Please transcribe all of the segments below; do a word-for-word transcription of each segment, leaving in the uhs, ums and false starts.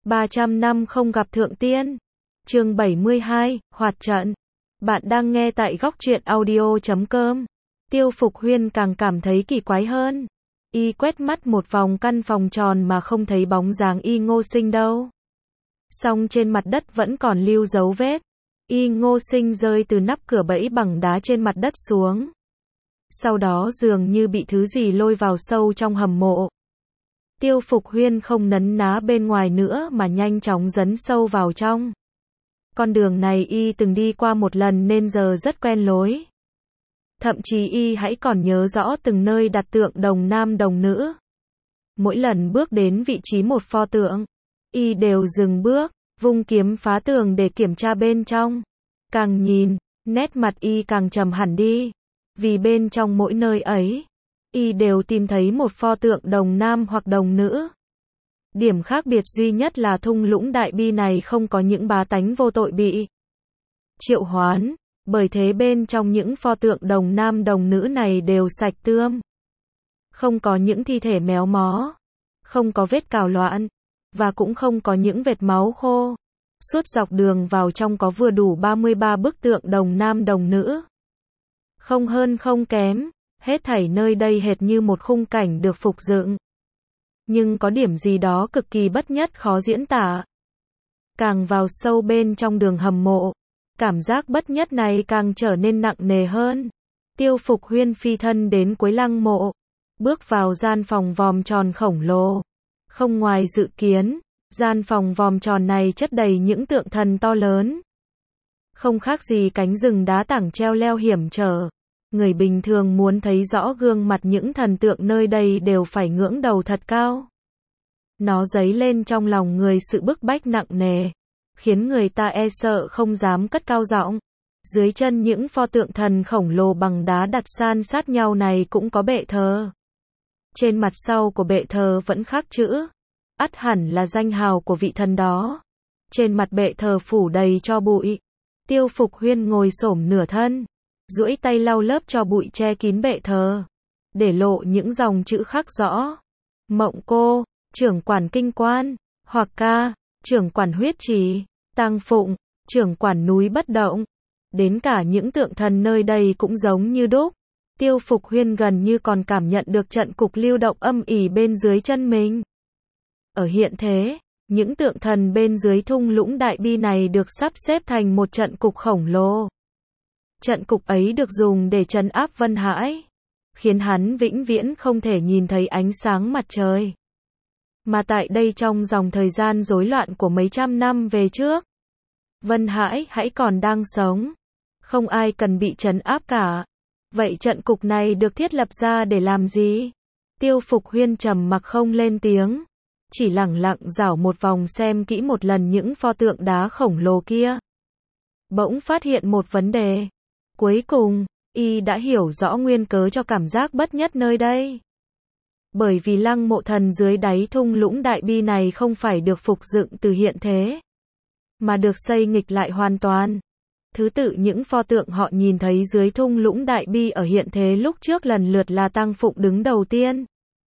ba trăm năm không gặp thượng tiên. Chương bảy mươi hai, Hoạt trận. Bạn đang nghe tại góc truyện audio chấm com. Tiêu Phục Huyên càng cảm thấy kỳ quái hơn. Y quét mắt một vòng căn phòng tròn mà không thấy bóng dáng Y Ngô Sinh đâu. Song trên mặt đất vẫn còn lưu dấu vết. Y Ngô Sinh rơi từ nắp cửa bẫy bằng đá trên mặt đất xuống. Sau đó dường như bị thứ gì lôi vào sâu trong hầm mộ. Tiêu Phục Huyên không nấn ná bên ngoài nữa mà nhanh chóng dấn sâu vào trong. Con đường này Y từng đi qua một lần nên giờ rất quen lối. Thậm chí Y hãy còn nhớ rõ từng nơi đặt tượng đồng nam đồng nữ. Mỗi lần bước đến vị trí một pho tượng, Y đều dừng bước, vung kiếm phá tường để kiểm tra bên trong. Càng nhìn, nét mặt Y càng trầm hẳn đi. Vì bên trong mỗi nơi ấy, Y đều tìm thấy một pho tượng đồng nam hoặc đồng nữ. Điểm khác biệt duy nhất là thung lũng đại bi này không có những bá tánh vô tội bị triệu hoán, bởi thế bên trong những pho tượng đồng nam đồng nữ này đều sạch tươm. Không có những thi thể méo mó, không có vết cào loạn, và cũng không có những vệt máu khô. Suốt dọc đường vào trong có vừa đủ ba mươi ba bức tượng đồng nam đồng nữ. Không hơn không kém, hết thảy nơi đây hệt như một khung cảnh được phục dựng. Nhưng có điểm gì đó cực kỳ bất nhất khó diễn tả. Càng vào sâu bên trong đường hầm mộ, cảm giác bất nhất này càng trở nên nặng nề hơn. Tiêu Phục Huyên phi thân đến cuối lăng mộ, bước vào gian phòng vòm tròn khổng lồ. Không ngoài dự kiến, gian phòng vòm tròn này chất đầy những tượng thần to lớn. Không khác gì cánh rừng đá tảng treo leo hiểm trở. Người bình thường muốn thấy rõ gương mặt những thần tượng nơi đây đều phải ngưỡng đầu thật cao. Nó dấy lên trong lòng người sự bức bách nặng nề, khiến người ta e sợ không dám cất cao giọng. Dưới chân những pho tượng thần khổng lồ bằng đá đặt san sát nhau này cũng có bệ thờ. Trên mặt sau của bệ thờ vẫn khắc chữ, ắt hẳn là danh hào của vị thần đó. Trên mặt bệ thờ phủ đầy tro bụi. Tiêu Phục Huyên ngồi xổm nửa thân, duỗi tay lau lớp tro bụi che kín bệ thờ, để lộ những dòng chữ khắc rõ. Mộng Cô, trưởng quản kinh quan, Hoặc Ca, trưởng quản huyết trì, Tang Phụng, trưởng quản núi bất động. Đến cả những tượng thần nơi đây cũng giống như đúc. Tiêu Phục Huyên gần như còn cảm nhận được trận cục lưu động âm ỉ bên dưới chân mình. Ở hiện thế, những tượng thần bên dưới thung lũng đại bi này được sắp xếp thành một trận cục khổng lồ. Trận cục ấy được dùng để trấn áp Vân Hãi, khiến hắn vĩnh viễn không thể nhìn thấy ánh sáng mặt trời. Mà tại đây trong dòng thời gian rối loạn của mấy trăm năm về trước, Vân Hãi hãy còn đang sống. Không ai cần bị trấn áp cả. Vậy trận cục này được thiết lập ra để làm gì? Tiêu Phục Huyên trầm mặc không lên tiếng, chỉ lẳng lặng dảo một vòng xem kỹ một lần những pho tượng đá khổng lồ kia. Bỗng phát hiện một vấn đề. Cuối cùng, Y đã hiểu rõ nguyên cớ cho cảm giác bất nhất nơi đây. Bởi vì lăng mộ thần dưới đáy thung lũng đại bi này không phải được phục dựng từ hiện thế, mà được xây nghịch lại hoàn toàn. Thứ tự những pho tượng họ nhìn thấy dưới thung lũng đại bi ở hiện thế lúc trước lần lượt là Tang Phụng đứng đầu tiên,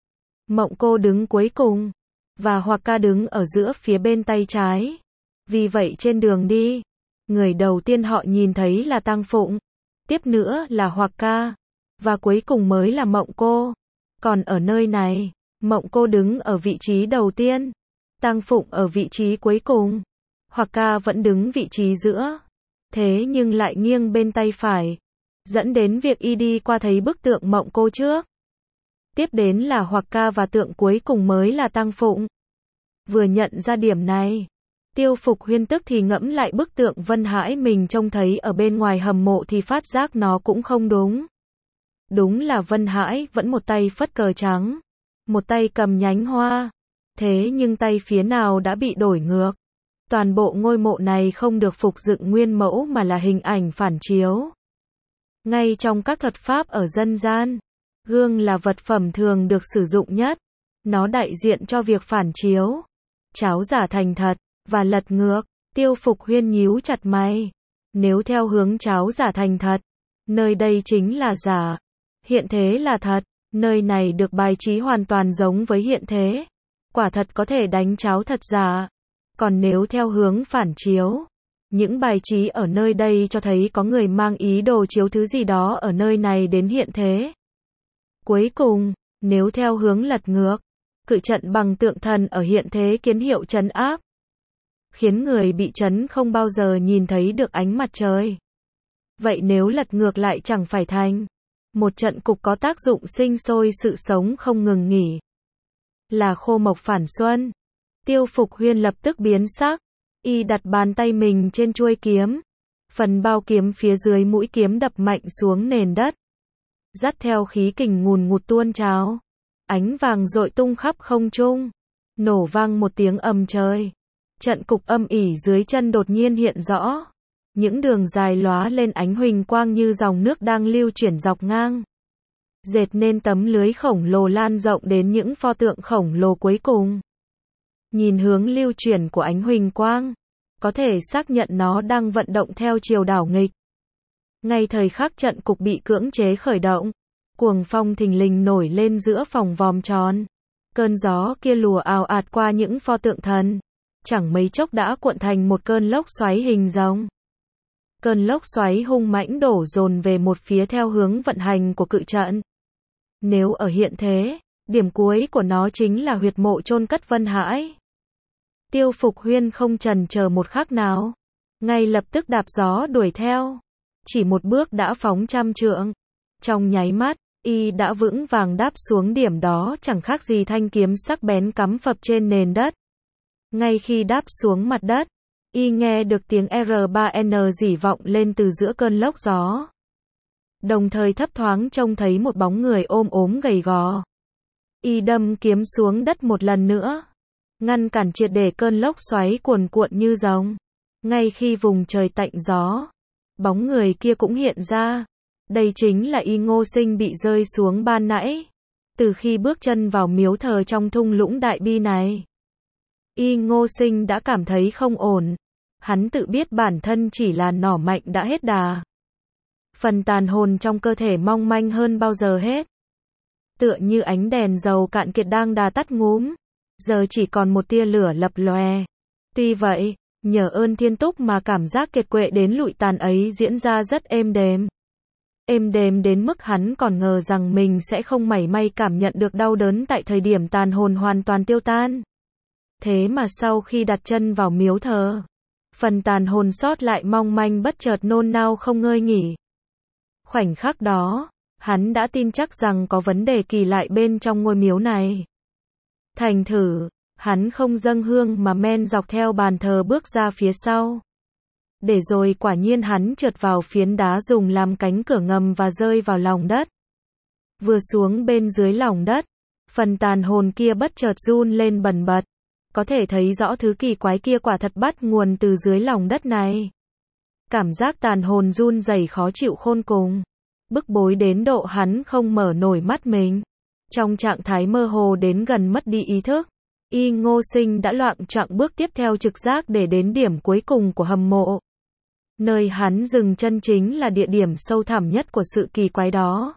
Mộng Cô đứng cuối cùng, và Hoặc Ca đứng ở giữa phía bên tay trái. Vì vậy trên đường đi, người đầu tiên họ nhìn thấy là Tang Phụng, tiếp nữa là Hoặc Ca, và cuối cùng mới là Mộng Cô. Còn ở nơi này, Mộng Cô đứng ở vị trí đầu tiên, Tang Phụng ở vị trí cuối cùng, Hoặc Ca vẫn đứng vị trí giữa. Thế nhưng lại nghiêng bên tay phải, dẫn đến việc Y đi qua thấy bức tượng Mộng Cô trước. Tiếp đến là Hoặc Ca và tượng cuối cùng mới là Tang Phụng. Vừa nhận ra điểm này, Tiêu Phục Huyên tức thì ngẫm lại bức tượng Vân Hãi mình trông thấy ở bên ngoài hầm mộ thì phát giác nó cũng không đúng. Đúng là Vân Hãi vẫn một tay phất cờ trắng, một tay cầm nhánh hoa. Thế nhưng tay phía nào đã bị đổi ngược. Toàn bộ ngôi mộ này không được phục dựng nguyên mẫu mà là hình ảnh phản chiếu. Ngay trong các thuật pháp ở dân gian, gương là vật phẩm thường được sử dụng nhất. Nó đại diện cho việc phản chiếu, cháo giả thành thật, và lật ngược. Tiêu Phục Huyên nhíu chặt mày. Nếu theo hướng cháo giả thành thật, nơi đây chính là giả, hiện thế là thật. Nơi này được bài trí hoàn toàn giống với hiện thế. Quả thật có thể đánh cháo thật giả. Còn nếu theo hướng phản chiếu, những bài trí ở nơi đây cho thấy có người mang ý đồ chiếu thứ gì đó ở nơi này đến hiện thế. Cuối cùng, nếu theo hướng lật ngược, cự trận bằng tượng thần ở hiện thế kiến hiệu trấn áp, khiến người bị trấn không bao giờ nhìn thấy được ánh mặt trời. Vậy nếu lật ngược lại chẳng phải thành một trận cục có tác dụng sinh sôi sự sống không ngừng nghỉ. Là khô mộc phản xuân. Tiêu Phục Huyên lập tức biến sắc. Y đặt bàn tay mình trên chuôi kiếm. Phần bao kiếm phía dưới mũi kiếm đập mạnh xuống nền đất. Dắt theo khí kình ngùn ngụt tuôn trào. Ánh vàng rội tung khắp không trung. Nổ vang một tiếng ầm trời. Trận cục âm ỉ dưới chân đột nhiên hiện rõ. Những đường dài lóa lên ánh huỳnh quang như dòng nước đang lưu chuyển dọc ngang. Dệt nên tấm lưới khổng lồ lan rộng đến những pho tượng khổng lồ cuối cùng. Nhìn hướng lưu chuyển của ánh huỳnh quang, có thể xác nhận nó đang vận động theo chiều đảo nghịch. Ngay thời khắc trận cục bị cưỡng chế khởi động, cuồng phong thình lình nổi lên giữa phòng vòm tròn. Cơn gió kia lùa ào ạt qua những pho tượng thần, chẳng mấy chốc đã cuộn thành một cơn lốc xoáy hình rồng. Cơn lốc xoáy hung mãnh đổ dồn về một phía theo hướng vận hành của cự trận. Nếu ở hiện thế, điểm cuối của nó chính là huyệt mộ chôn cất Vân Hải. Tiêu Phục Huyên không chần chờ một khắc nào, ngay lập tức đạp gió đuổi theo. Chỉ một bước đã phóng trăm trượng. Trong nháy mắt, y đã vững vàng đáp xuống điểm đó chẳng khác gì thanh kiếm sắc bén cắm phập trên nền đất. Ngay khi đáp xuống mặt đất, y nghe được tiếng R ba N rỉ vọng lên từ giữa cơn lốc gió. Đồng thời thấp thoáng trông thấy một bóng người ôm ốm gầy gò. Y đâm kiếm xuống đất một lần nữa, ngăn cản triệt để cơn lốc xoáy cuồn cuộn như rồng. Ngay khi vùng trời tạnh gió, bóng người kia cũng hiện ra. Đây chính là Y Ngô Sinh bị rơi xuống ban nãy. Từ khi bước chân vào miếu thờ trong thung lũng đại bi này, Y Ngô Sinh đã cảm thấy không ổn. Hắn tự biết bản thân chỉ là nỏ mạnh đã hết đà. Phần tàn hồn trong cơ thể mong manh hơn bao giờ hết. Tựa như ánh đèn dầu cạn kiệt đang đà tắt ngúm. Giờ chỉ còn một tia lửa lập lòe. Tuy vậy, nhờ ơn thiên túc mà cảm giác kiệt quệ đến lụi tàn ấy diễn ra rất êm đềm. Êm đềm đến mức hắn còn ngờ rằng mình sẽ không mảy may cảm nhận được đau đớn tại thời điểm tàn hồn hoàn toàn tiêu tan. Thế mà sau khi đặt chân vào miếu thờ, phần tàn hồn sót lại mong manh bất chợt nôn nao không ngơi nghỉ. Khoảnh khắc đó, hắn đã tin chắc rằng có vấn đề kỳ lạ bên trong ngôi miếu này. Thành thử, hắn không dâng hương mà men dọc theo bàn thờ bước ra phía sau. Để rồi quả nhiên hắn trượt vào phiến đá dùng làm cánh cửa ngầm và rơi vào lòng đất. Vừa xuống bên dưới lòng đất, phần tàn hồn kia bất chợt run lên bần bật. Có thể thấy rõ thứ kỳ quái kia quả thật bắt nguồn từ dưới lòng đất này. Cảm giác tàn hồn run rẩy khó chịu khôn cùng. Bức bối đến độ hắn không mở nổi mắt mình. Trong trạng thái mơ hồ đến gần mất đi ý thức, Y Ngô Sinh đã loạng choạng bước tiếp theo trực giác để đến điểm cuối cùng của hầm mộ. Nơi hắn dừng chân chính là địa điểm sâu thẳm nhất của sự kỳ quái đó.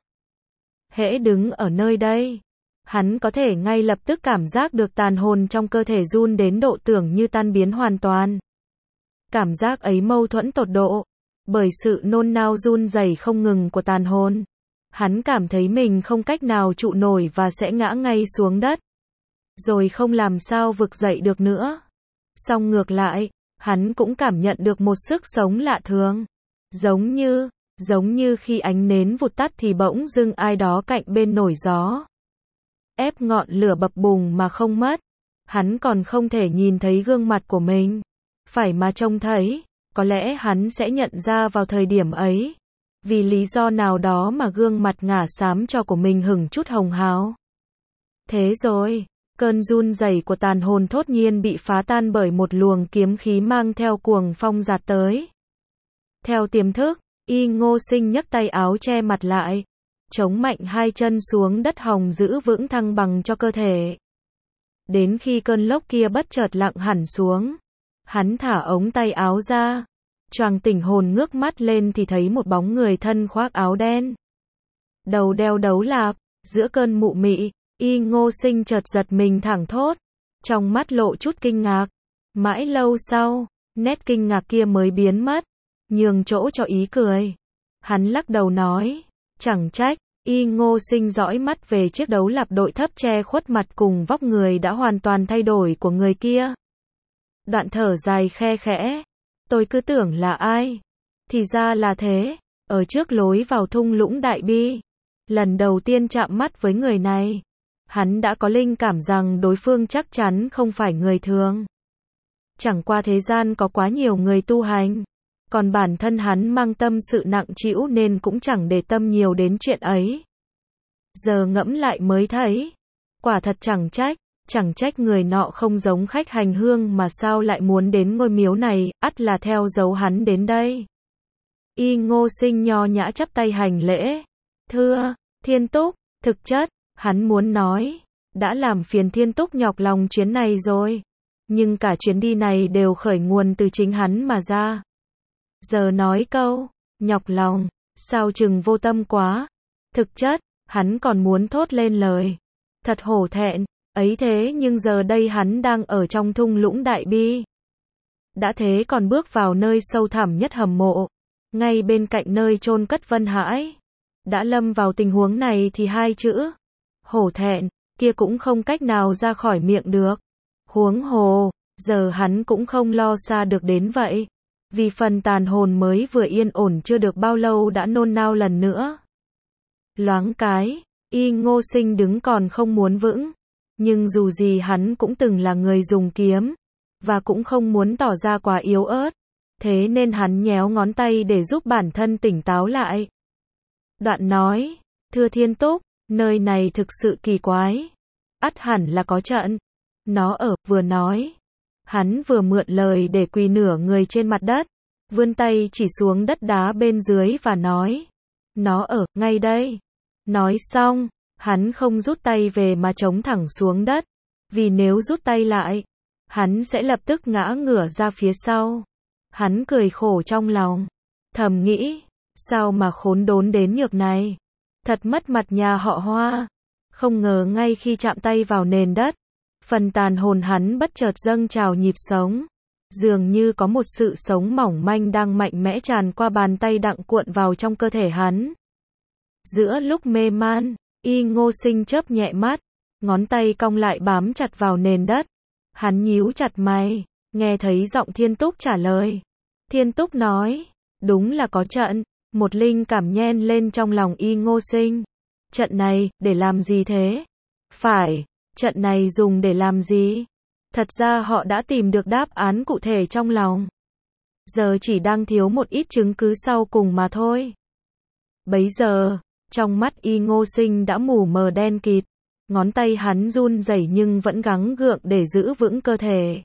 Hễ đứng ở nơi đây, hắn có thể ngay lập tức cảm giác được tàn hồn trong cơ thể run đến độ tưởng như tan biến hoàn toàn. Cảm giác ấy mâu thuẫn tột độ, bởi sự nôn nao run rẩy không ngừng của tàn hồn. Hắn cảm thấy mình không cách nào trụ nổi và sẽ ngã ngay xuống đất. Rồi không làm sao vực dậy được nữa. Song ngược lại, hắn cũng cảm nhận được một sức sống lạ thường. Giống như, giống như khi ánh nến vụt tắt thì bỗng dưng ai đó cạnh bên nổi gió. Ép ngọn lửa bập bùng mà không mất. Hắn còn không thể nhìn thấy gương mặt của mình. Phải mà trông thấy, có lẽ hắn sẽ nhận ra vào thời điểm ấy. Vì lý do nào đó mà gương mặt ngả xám cho của mình hửng chút hồng hào. Thế rồi, cơn run rẩy của tàn hồn thốt nhiên bị phá tan bởi một luồng kiếm khí mang theo cuồng phong giạt tới. Theo tiềm thức, Y Ngô Sinh nhấc tay áo che mặt lại, chống mạnh hai chân xuống đất hòng giữ vững thăng bằng cho cơ thể. Đến khi cơn lốc kia bất chợt lặng hẳn xuống, hắn thả ống tay áo ra. Choàng tỉnh hồn ngước mắt lên thì thấy một bóng người thân khoác áo đen. Đầu đeo đấu lạp, giữa cơn mụ mị, Y Ngô Sinh chợt giật mình thẳng thốt. Trong mắt lộ chút kinh ngạc. Mãi lâu sau, nét kinh ngạc kia mới biến mất, nhường chỗ cho ý cười. Hắn lắc đầu nói, chẳng trách. Y Ngô Sinh dõi mắt về chiếc đấu lạp đội thấp che khuất mặt cùng vóc người đã hoàn toàn thay đổi của người kia. Đoạn thở dài khe khẽ. Tôi cứ tưởng là ai. Thì ra là thế. Ở trước lối vào thung lũng Đại Bi, lần đầu tiên chạm mắt với người này, hắn đã có linh cảm rằng đối phương chắc chắn không phải người thường. Chẳng qua thế gian có quá nhiều người tu hành, còn bản thân hắn mang tâm sự nặng trĩu nên cũng chẳng để tâm nhiều đến chuyện ấy. Giờ ngẫm lại mới thấy, quả thật chẳng trách, chẳng trách người nọ không giống khách hành hương mà sao lại muốn đến ngôi miếu này, ắt là theo dấu hắn đến đây. Y Ngô Sinh nho nhã chắp tay hành lễ. Thưa, Thiên Túc, thực chất, hắn muốn nói, đã làm phiền Thiên Túc nhọc lòng chuyến này rồi. Nhưng cả chuyến đi này đều khởi nguồn từ chính hắn mà ra. Giờ nói câu, nhọc lòng, sao chừng vô tâm quá. Thực chất, hắn còn muốn thốt lên lời. Thật hổ thẹn, ấy thế nhưng giờ đây hắn đang ở trong thung lũng Đại Bi. Đã thế còn bước vào nơi sâu thẳm nhất hầm mộ, ngay bên cạnh nơi chôn cất Vân Hãi. Đã lâm vào tình huống này thì hai chữ, hổ thẹn, kia cũng không cách nào ra khỏi miệng được. Huống hồ, giờ hắn cũng không lo xa được đến vậy. Vì phần tàn hồn mới vừa yên ổn chưa được bao lâu đã nôn nao lần nữa. Loáng cái, Y Ngô Sinh đứng còn không muốn vững. Nhưng dù gì hắn cũng từng là người dùng kiếm, và cũng không muốn tỏ ra quá yếu ớt. Thế nên hắn nhéo ngón tay để giúp bản thân tỉnh táo lại. Đoạn nói, thưa Thiên Túc, nơi này thực sự kỳ quái. Ắt hẳn là có trận. Nó ở, vừa nói. Hắn vừa mượn lời để quỳ nửa người trên mặt đất, vươn tay chỉ xuống đất đá bên dưới và nói, nó ở, ngay đây. Nói xong, hắn không rút tay về mà chống thẳng xuống đất, vì nếu rút tay lại, hắn sẽ lập tức ngã ngửa ra phía sau. Hắn cười khổ trong lòng, thầm nghĩ, sao mà khốn đốn đến nhược này. Thật mất mặt nhà họ Hoa. Không ngờ ngay khi chạm tay vào nền đất, phần tàn hồn hắn bất chợt dâng trào nhịp sống. Dường như có một sự sống mỏng manh đang mạnh mẽ tràn qua bàn tay đặng cuộn vào trong cơ thể hắn. Giữa lúc mê man, Y Ngô Sinh chớp nhẹ mắt, ngón tay cong lại bám chặt vào nền đất. Hắn nhíu chặt mày, nghe thấy giọng Thiên Túc trả lời. Thiên Túc nói, đúng là có trận. Một linh cảm nhen lên trong lòng Y Ngô Sinh. Trận này, để làm gì thế? Phải, trận này dùng để làm gì? Thật ra họ đã tìm được đáp án cụ thể trong lòng. Giờ chỉ đang thiếu một ít chứng cứ sau cùng mà thôi. Bấy giờ, trong mắt Y Ngô Sinh đã mù mờ đen kịt. Ngón tay hắn run rẩy nhưng vẫn gắng gượng để giữ vững cơ thể.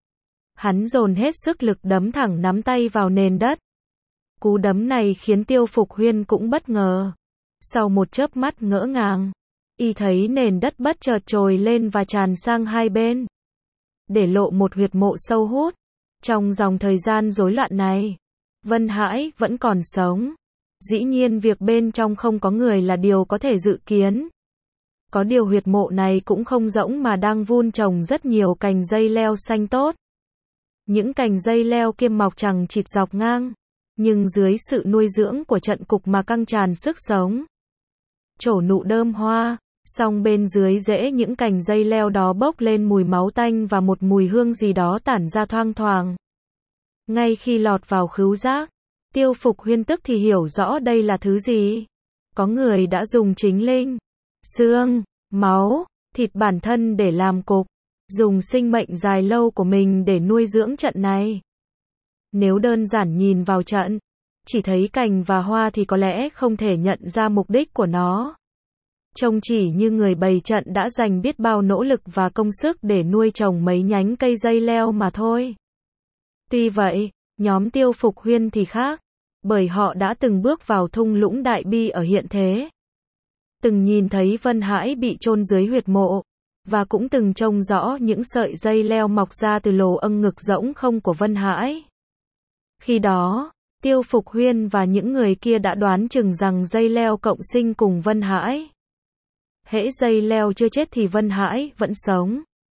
Hắn dồn hết sức lực đấm thẳng nắm tay vào nền đất. Cú đấm này khiến Tiêu Phục Huyên cũng bất ngờ. Sau một chớp mắt ngỡ ngàng, y thấy nền đất bất chợt trồi lên và tràn sang hai bên, để lộ một huyệt mộ sâu hút. Trong dòng thời gian rối loạn này, Vân Hãi vẫn còn sống. Dĩ nhiên việc bên trong không có người là điều có thể dự kiến. Có điều huyệt mộ này cũng không rỗng mà đang vun trồng rất nhiều cành dây leo xanh tốt. Những cành dây leo kia mọc chằng chịt dọc ngang, nhưng dưới sự nuôi dưỡng của trận cục mà căng tràn sức sống. Trổ nụ đơm hoa, song bên dưới rễ những cành dây leo đó bốc lên mùi máu tanh và một mùi hương gì đó tản ra thoang thoảng. Ngay khi lọt vào khứu giác, Tiêu Phục Huyên tức thì hiểu rõ đây là thứ gì. Có người đã dùng chính linh, xương, máu, thịt bản thân để làm cục, dùng sinh mệnh dài lâu của mình để nuôi dưỡng trận này. Nếu đơn giản nhìn vào trận, chỉ thấy cành và hoa thì có lẽ không thể nhận ra mục đích của nó. Trông chỉ như người bày trận đã dành biết bao nỗ lực và công sức để nuôi trồng mấy nhánh cây dây leo mà thôi. Tuy vậy, nhóm Tiêu Phục Huyên thì khác, bởi họ đã từng bước vào thung lũng Đại Bi ở hiện thế. Từng nhìn thấy Vân Hãi bị chôn dưới huyệt mộ, và cũng từng trông rõ những sợi dây leo mọc ra từ lỗ âng ngực rỗng không của Vân Hãi. Khi đó, Tiêu Phục Huyên và những người kia đã đoán chừng rằng dây leo cộng sinh cùng Vân Hãi. Hễ dây leo chưa chết thì Vân Hãi vẫn sống.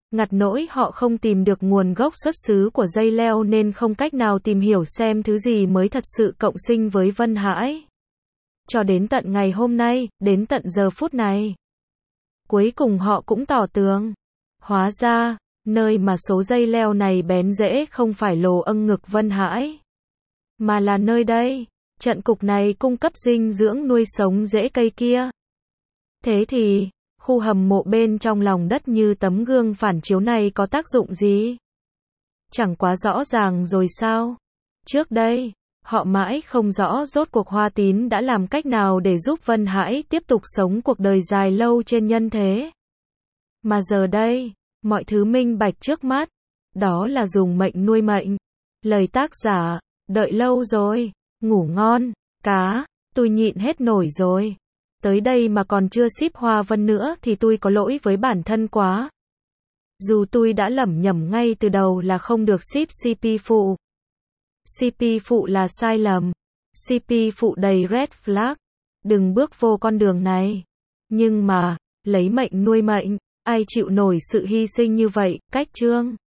Ngặt nỗi họ không tìm được nguồn gốc xuất xứ của dây leo nên không cách nào tìm hiểu xem thứ gì mới thật sự cộng sinh với Vân Hải. Cho đến tận ngày hôm nay, đến tận giờ phút này. Cuối cùng họ cũng tỏ tường. Hóa ra, nơi mà số dây leo này bén rễ không phải lồ âng ngực Vân Hải, mà là nơi đây. Trận cục này cung cấp dinh dưỡng nuôi sống rễ cây kia. Thế thì, khu hầm mộ bên trong lòng đất như tấm gương phản chiếu này có tác dụng gì? Chẳng quá rõ ràng rồi sao? Trước đây, họ mãi không rõ rốt cuộc Hoa Tín đã làm cách nào để giúp Vân Hải tiếp tục sống cuộc đời dài lâu trên nhân thế. Mà giờ đây, mọi thứ minh bạch trước mắt, đó là dùng mệnh nuôi mệnh. Lời tác giả, đợi lâu rồi, ngủ ngon, cá, tôi nhịn hết nổi rồi. Tới đây mà còn chưa ship Hoa Vân nữa thì tôi có lỗi với bản thân quá. Dù tôi đã lẩm nhẩm ngay từ đầu là không được ship xê pê phụ. xê pê phụ là sai lầm. xê pê phụ đầy red flag. Đừng bước vô con đường này. Nhưng mà, lấy mệnh nuôi mệnh, ai chịu nổi sự hy sinh như vậy, cách chương.